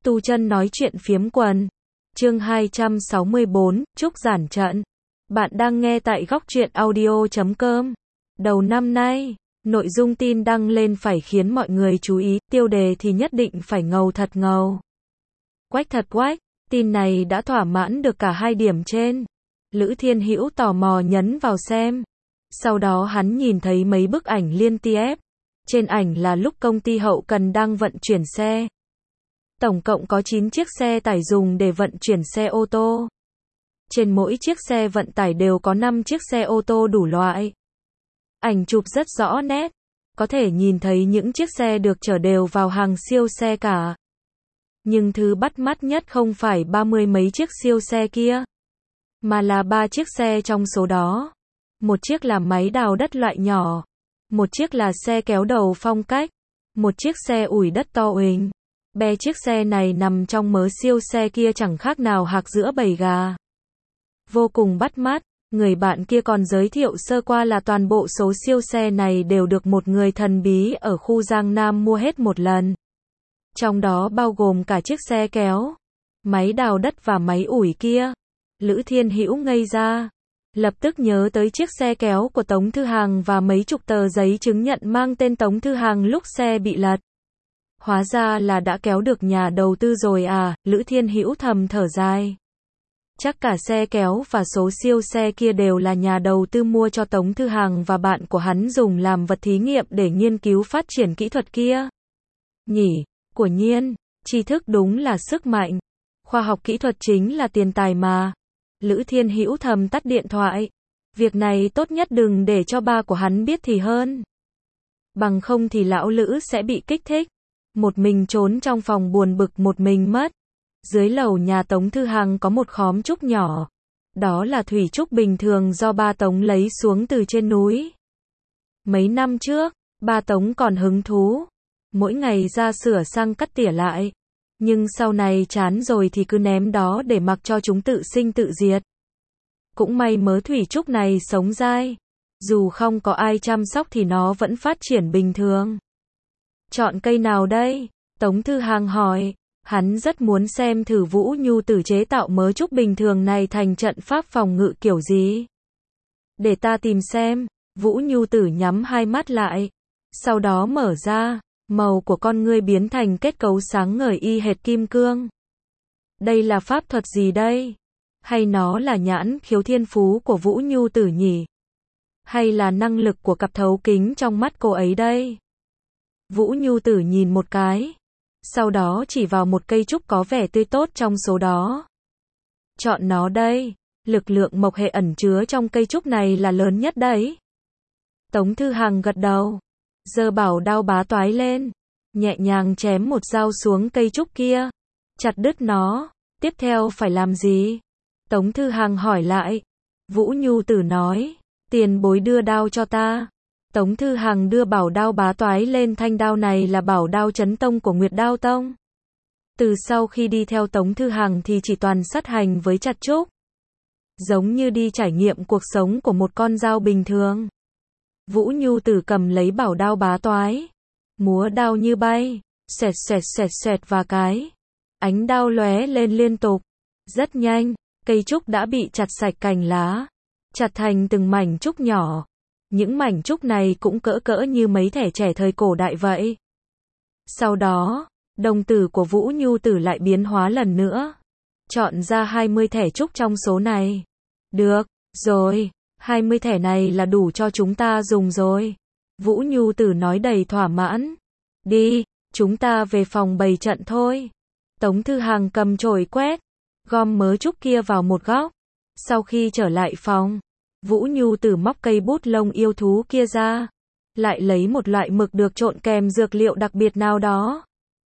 Tu chân nói chuyện phiếm quần. Chương 264, Trúc giản trận. Bạn đang nghe tại góc truyện audio.com. Đầu năm nay, nội dung tin đăng lên phải khiến mọi người chú ý, tiêu đề thì nhất định phải ngầu thật ngầu. Quách thật quách, tin này đã thỏa mãn được cả hai điểm trên. Lữ Thiên Hữu tò mò nhấn vào xem. Sau đó hắn nhìn thấy mấy bức ảnh liên tiếp. Trên ảnh là lúc công ty hậu cần đang vận chuyển xe. Tổng cộng có 9 chiếc xe tải dùng để vận chuyển xe ô tô. Trên mỗi chiếc xe vận tải đều có 5 chiếc xe ô tô đủ loại. Ảnh chụp rất rõ nét. Có thể nhìn thấy những chiếc xe được chở đều vào hàng siêu xe cả. Nhưng thứ bắt mắt nhất không phải 30 mấy chiếc siêu xe kia, mà là 3 chiếc xe trong số đó. Một chiếc là máy đào đất loại nhỏ. Một chiếc là xe kéo đầu phong cách. Một chiếc xe ủi đất to uỳnh. Bè chiếc xe này nằm trong mớ siêu xe kia chẳng khác nào hạc giữa bầy gà. Vô cùng bắt mắt, người bạn kia còn giới thiệu sơ qua là toàn bộ số siêu xe này đều được một người thần bí ở khu Giang Nam mua hết một lần. Trong đó bao gồm cả chiếc xe kéo, máy đào đất và máy ủi kia. Lữ Thiên Hữu ngây ra, lập tức nhớ tới chiếc xe kéo của Tống Thư Hàng và mấy chục tờ giấy chứng nhận mang tên Tống Thư Hàng lúc xe bị lật. Hóa ra là đã kéo được nhà đầu tư rồi à, Lữ Thiên Hữu thầm thở dài. Chắc cả xe kéo và số siêu xe kia đều là nhà đầu tư mua cho Tống Thư Hàng và bạn của hắn dùng làm vật thí nghiệm để nghiên cứu phát triển kỹ thuật kia. Nhỉ, của nhiên, tri thức đúng là sức mạnh. Khoa học kỹ thuật chính là tiền tài mà. Lữ Thiên Hữu thầm tắt điện thoại. Việc này tốt nhất đừng để cho ba của hắn biết thì hơn. Bằng không thì lão Lữ sẽ bị kích thích. Một mình trốn trong phòng buồn bực một mình mất. Dưới lầu nhà Tống Thư Hàng có một khóm trúc nhỏ. Đó là thủy trúc bình thường do ba Tống lấy xuống từ trên núi. Mấy năm trước, ba Tống còn hứng thú. Mỗi ngày ra sửa sang cắt tỉa lại. Nhưng sau này chán rồi thì cứ ném đó để mặc cho chúng tự sinh tự diệt. Cũng may mớ thủy trúc này sống dai. Dù không có ai chăm sóc thì nó vẫn phát triển bình thường. Chọn cây nào đây? Tống Thư Hàng hỏi. Hắn rất muốn xem thử Vũ Nhu Tử chế tạo mớ trúc bình thường này thành trận pháp phòng ngự kiểu gì. Để ta tìm xem. Vũ Nhu Tử nhắm hai mắt lại. Sau đó mở ra. Màu của con ngươi biến thành kết cấu sáng ngời y hệt kim cương. Đây là pháp thuật gì đây? Hay nó là nhãn khiếu thiên phú của Vũ Nhu Tử nhỉ? Hay là năng lực của cặp thấu kính trong mắt cô ấy đây? Vũ Nhu Tử nhìn một cái. Sau đó chỉ vào một cây trúc có vẻ tươi tốt trong số đó. Chọn nó đây. Lực lượng mộc hệ ẩn chứa trong cây trúc này là lớn nhất đấy. Tống Thư Hàng gật đầu. Giơ bảo đao bá toái lên. Nhẹ nhàng chém một dao xuống cây trúc kia. Chặt đứt nó. Tiếp theo phải làm gì? Tống Thư Hàng hỏi lại. Vũ Nhu Tử nói. Tiền bối đưa đao cho ta. Tống Thư Hàng đưa bảo đao bá toái lên. Thanh đao này là bảo đao chấn tông của Nguyệt Đao Tông. Từ sau khi đi theo Tống Thư Hàng thì chỉ toàn sát hành với chặt trúc. Giống như đi trải nghiệm cuộc sống của một con dao bình thường. Vũ Nhu Tử cầm lấy bảo đao bá toái. Múa đao như bay. Xẹt xẹt xẹt xẹt và cái. Ánh đao lóe lên liên tục. Rất nhanh, cây trúc đã bị chặt sạch cành lá. Chặt thành từng mảnh trúc nhỏ. Những mảnh trúc này cũng cỡ cỡ như mấy thẻ trẻ thời cổ đại vậy. Sau đó, đồng tử của Vũ Nhu Tử lại biến hóa lần nữa. Chọn ra 20 thẻ trúc trong số này. Được, rồi, 20 thẻ này là đủ cho chúng ta dùng rồi. Vũ Nhu Tử nói đầy thỏa mãn. Đi, chúng ta về phòng bày trận thôi. Tống Thư Hàng cầm chổi quét, gom mớ trúc kia vào một góc. Sau khi trở lại phòng, Vũ Nhu Tử móc cây bút lông yêu thú kia ra. Lại lấy một loại mực được trộn kèm dược liệu đặc biệt nào đó.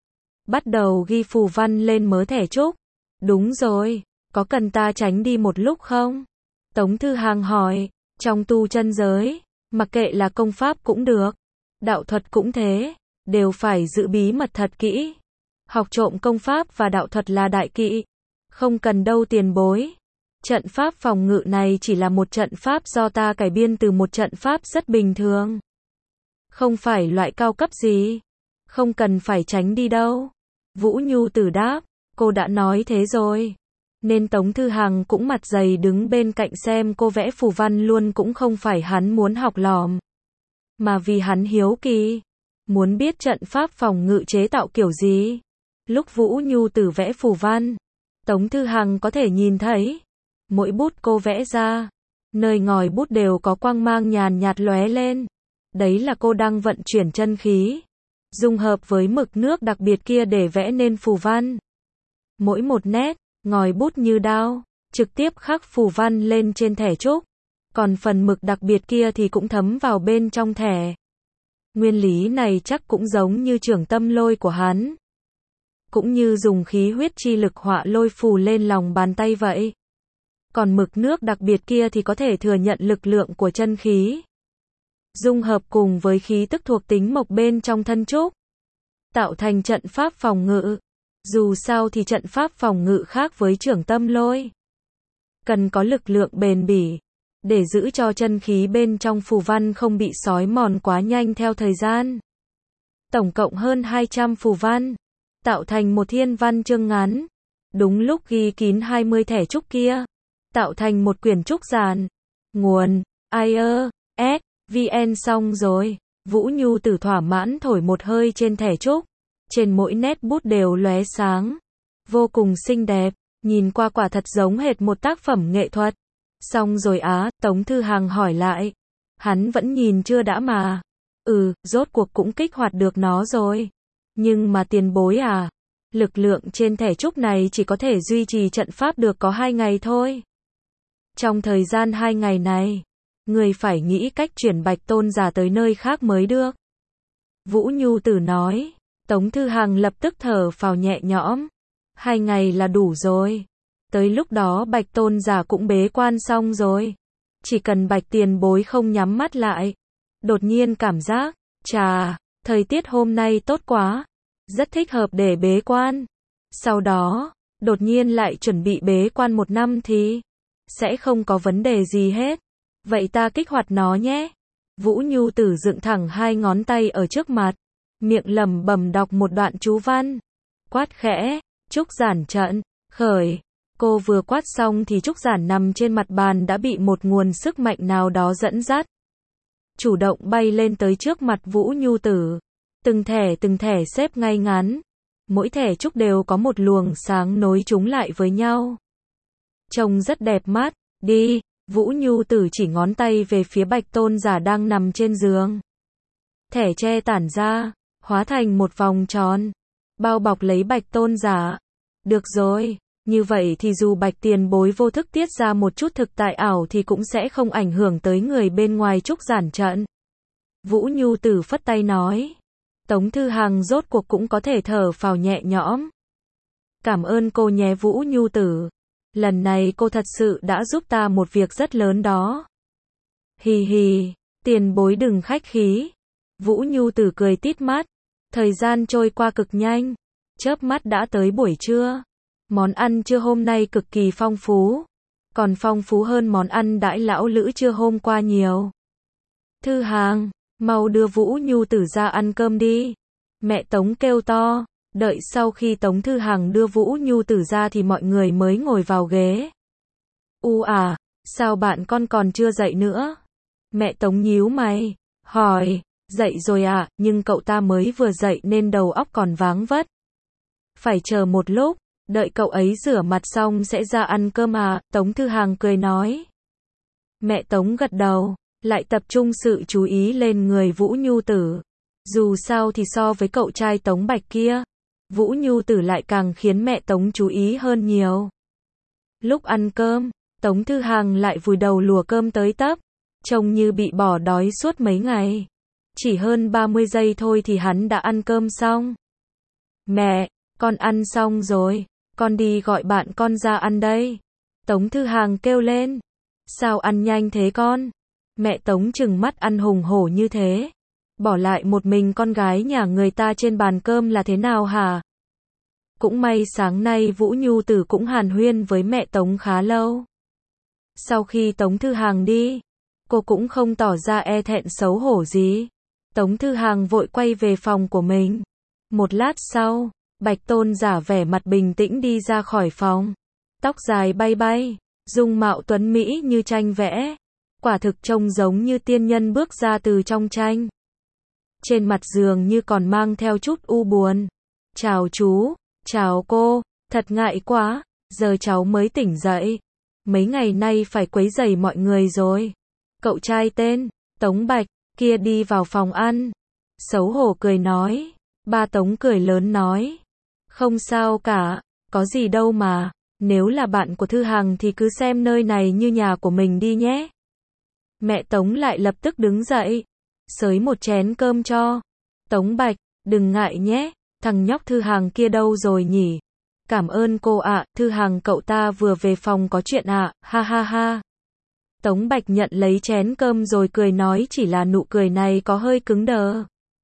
Bắt đầu ghi phù văn lên mớ thẻ trúc. Đúng rồi, có cần ta tránh đi một lúc không? Tống Thư Hàng hỏi. Trong tu chân giới, mặc kệ là công pháp cũng được, đạo thuật cũng thế, đều phải giữ bí mật thật kỹ. Học trộm công pháp và đạo thuật là đại kỵ. Không cần đâu tiền bối. Trận pháp phòng ngự này chỉ là một trận pháp do ta cải biên từ một trận pháp rất bình thường. Không phải loại cao cấp gì. Không cần phải tránh đi đâu. Vũ Nhu Tử đáp, cô đã nói thế rồi. Nên Tống Thư Hằng cũng mặt dày đứng bên cạnh xem cô vẽ phù văn luôn, cũng không phải hắn muốn học lỏm, mà vì hắn hiếu kỳ, muốn biết trận pháp phòng ngự chế tạo kiểu gì. Lúc Vũ Nhu Tử vẽ phù văn, Tống Thư Hằng có thể nhìn thấy, mỗi bút cô vẽ ra, nơi ngòi bút đều có quang mang nhàn nhạt lóe lên. Đấy là cô đang vận chuyển chân khí, dung hợp với mực nước đặc biệt kia để vẽ nên phù văn. Mỗi một nét, ngòi bút như đao, trực tiếp khắc phù văn lên trên thẻ trúc. Còn phần mực đặc biệt kia thì cũng thấm vào bên trong thẻ. Nguyên lý này chắc cũng giống như trưởng tâm lôi của hắn, cũng như dùng khí huyết chi lực họa lôi phù lên lòng bàn tay vậy. Còn mực nước đặc biệt kia thì có thể thừa nhận lực lượng của chân khí, dung hợp cùng với khí tức thuộc tính mộc bên trong thân trúc, tạo thành trận pháp phòng ngự. Dù sao thì trận pháp phòng ngự khác với trưởng tâm lôi, cần có lực lượng bền bỉ, để giữ cho chân khí bên trong phù văn không bị xói mòn quá nhanh theo thời gian. Tổng cộng hơn 200 phù văn, tạo thành một thiên văn chương ngắn. Đúng lúc ghi kín 20 thẻ trúc kia, tạo thành một quyển trúc giản. Nguồn IE/SVN xong rồi. Vũ Nhu Tử thỏa mãn thổi một hơi trên thẻ trúc. Trên mỗi nét bút đều lóe sáng, vô cùng xinh đẹp, nhìn qua quả thật giống hệt một tác phẩm nghệ thuật. Xong rồi á, Tống Thư Hằng hỏi lại. Hắn vẫn nhìn chưa đã mà. Rốt cuộc cũng kích hoạt được nó rồi. Nhưng mà tiền bối à, lực lượng trên thẻ trúc này chỉ có thể duy trì trận pháp được có 2 ngày thôi. Trong thời gian 2 ngày này, người phải nghĩ cách chuyển Bạch Tôn giả tới nơi khác mới được. Vũ Nhu Tử nói. Tống Thư Hằng lập tức thở phào nhẹ nhõm. 2 ngày là đủ rồi. Tới lúc đó Bạch Tôn giả cũng bế quan xong rồi. Chỉ cần Bạch tiền bối không nhắm mắt lại. Đột nhiên cảm giác, chà, thời tiết hôm nay tốt quá, rất thích hợp để bế quan. Sau đó, đột nhiên lại chuẩn bị bế quan 1 năm thì sẽ không có vấn đề gì hết. Vậy ta kích hoạt nó nhé. Vũ Nhu Tử dựng thẳng 2 ngón tay ở trước mặt, miệng lẩm bẩm đọc một đoạn chú văn, quát khẽ, trúc giản trận, khởi. Cô vừa quát xong thì trúc giản nằm trên mặt bàn đã bị một nguồn sức mạnh nào đó dẫn dắt, chủ động bay lên tới trước mặt Vũ Nhu Tử. Từng thẻ xếp ngay ngắn, mỗi thẻ trúc đều có một luồng sáng nối chúng lại với nhau. Trông rất đẹp mắt, đi. Vũ Nhu Tử chỉ ngón tay về phía Bạch Tôn giả đang nằm trên giường. Thẻ tre tản ra, hóa thành một vòng tròn, bao bọc lấy Bạch Tôn giả. Được rồi, như vậy thì dù Bạch tiền bối vô thức tiết ra một chút thực tại ảo thì cũng sẽ không ảnh hưởng tới người bên ngoài trúc giản trận. Vũ Nhu Tử phất tay nói. Tống Thư Hằng rốt cuộc cũng có thể thở phào nhẹ nhõm. Cảm ơn cô nhé Vũ Nhu Tử. Lần này cô thật sự đã giúp ta một việc rất lớn đó. Hì hì, tiền bối đừng khách khí. Vũ Nhu Tử cười tít mắt. Thời gian trôi qua cực nhanh, chớp mắt đã tới buổi trưa. Món ăn trưa hôm nay cực kỳ phong phú, còn phong phú hơn món ăn đãi lão lữ trưa hôm qua nhiều. Thư Hằng, mau đưa Vũ Nhu Tử ra ăn cơm đi. Mẹ Tống kêu to. Đợi sau khi Tống Thư Hằng đưa Vũ Nhu Tử ra thì mọi người mới ngồi vào ghế. Sao bạn con còn chưa dậy nữa? Mẹ Tống nhíu mày, hỏi. Dậy rồi à, nhưng cậu ta mới vừa dậy nên đầu óc còn váng vất. Phải chờ một lúc, đợi cậu ấy rửa mặt xong sẽ ra ăn cơm à, Tống Thư Hằng cười nói. Mẹ Tống gật đầu, lại tập trung sự chú ý lên người Vũ Nhu Tử. Dù sao thì so với cậu trai Tống Bạch kia, Vũ Nhu Tử lại càng khiến mẹ Tống chú ý hơn nhiều. Lúc ăn cơm, Tống Thư Hằng lại vùi đầu lùa cơm tới tấp, trông như bị bỏ đói suốt mấy ngày. Chỉ hơn 30 giây thôi thì hắn đã ăn cơm xong. Mẹ, con ăn xong rồi, con đi gọi bạn con ra ăn đây. Tống Thư Hằng kêu lên. Sao ăn nhanh thế con? Mẹ Tống trừng mắt ăn hùng hổ như thế. Bỏ lại một mình con gái nhà người ta trên bàn cơm là thế nào hả? Cũng may sáng nay Vũ Nhu Tử cũng hàn huyên với mẹ Tống khá lâu. Sau khi Tống Thư Hằng đi, cô cũng không tỏ ra e thẹn xấu hổ gì. Tống Thư Hằng vội quay về phòng của mình. Một lát sau, Bạch Tôn giả vẻ mặt bình tĩnh đi ra khỏi phòng. Tóc dài bay bay, dung mạo tuấn mỹ như tranh vẽ. Quả thực trông giống như tiên nhân bước ra từ trong tranh. Trên mặt dường như còn mang theo chút u buồn. Chào chú, chào cô, thật ngại quá, giờ cháu mới tỉnh dậy. Mấy ngày nay phải quấy rầy mọi người rồi. Cậu trai tên Tống Bạch kia đi vào phòng ăn. Xấu hổ cười nói. Ba Tống cười lớn nói. Không sao cả, có gì đâu mà. Nếu là bạn của Thư Hằng thì cứ xem nơi này như nhà của mình đi nhé. Mẹ Tống lại lập tức đứng dậy. Xới một chén cơm cho. Tống Bạch, đừng ngại nhé. Thằng nhóc Thư Hằng kia đâu rồi nhỉ? Cảm ơn cô ạ, Thư Hằng cậu ta vừa về phòng có chuyện ạ, ha ha ha. Tống Bạch nhận lấy chén cơm rồi cười nói, chỉ là nụ cười này có hơi cứng đờ.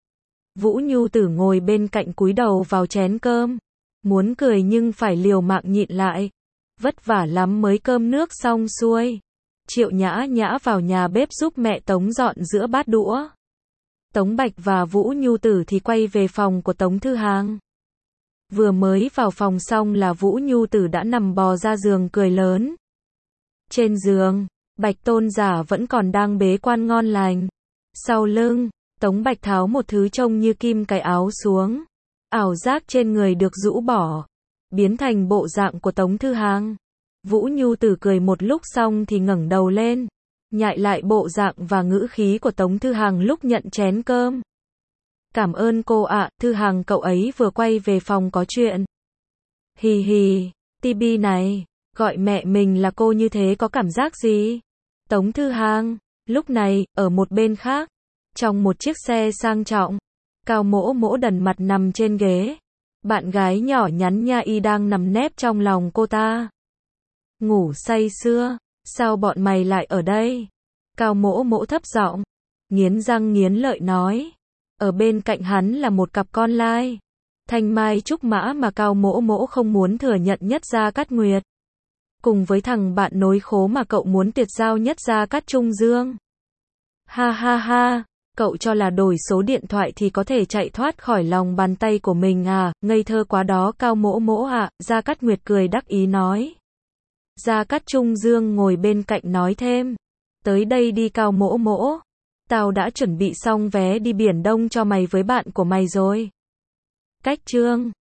Vũ Nhu Tử ngồi bên cạnh cúi đầu vào chén cơm. Muốn cười nhưng phải liều mạng nhịn lại. Vất vả lắm mới cơm nước xong xuôi. Triệu Nhã Nhã vào nhà bếp giúp mẹ Tống dọn giữa bát đũa. Tống Bạch và Vũ Nhu Tử thì quay về phòng của Tống Thư Hằng. Vừa mới vào phòng xong là Vũ Nhu Tử đã nằm bò ra giường cười lớn. Trên giường, Bạch Tôn giả vẫn còn đang bế quan ngon lành. Sau lưng, Tống Bạch tháo một thứ trông như kim cái áo xuống. Ảo giác trên người được rũ bỏ, biến thành bộ dạng của Tống Thư Hằng. Vũ Nhu Tử cười một lúc xong thì ngẩng đầu lên, nhại lại bộ dạng và ngữ khí của Tống Thư Hằng lúc nhận chén cơm. Cảm ơn cô ạ, Thư Hằng cậu ấy vừa quay về phòng có chuyện. Hì hì, Tibi này, gọi mẹ mình là cô như thế có cảm giác gì? Tống Thư Hằng, lúc này, ở một bên khác, trong một chiếc xe sang trọng, Cao Mỗ Mỗ đần mặt nằm trên ghế. Bạn gái nhỏ nhắn Nha Y đang nằm nép trong lòng cô ta. Ngủ say sưa, sao bọn mày lại ở đây? Cao Mỗ Mỗ thấp giọng, nghiến răng nghiến lợi nói. Ở bên cạnh hắn là một cặp con lai. Thanh Mai Trúc Mã mà Cao Mỗ Mỗ không muốn thừa nhận nhất Gia Cát Nguyệt. Cùng với thằng bạn nối khố mà cậu muốn tuyệt giao nhất Gia Cát Trung Dương. Ha ha ha, cậu cho là đổi số điện thoại thì có thể chạy thoát khỏi lòng bàn tay của mình à, ngây thơ quá đó Cao Mỗ Mỗ ạ, Gia Cát Nguyệt cười đắc ý nói. Gia Cát Trung Dương ngồi bên cạnh nói thêm. Tới đây đi Cao Mỗ Mỗ. Tao đã chuẩn bị xong vé đi Biển Đông cho mày với bạn của mày rồi. Cách chương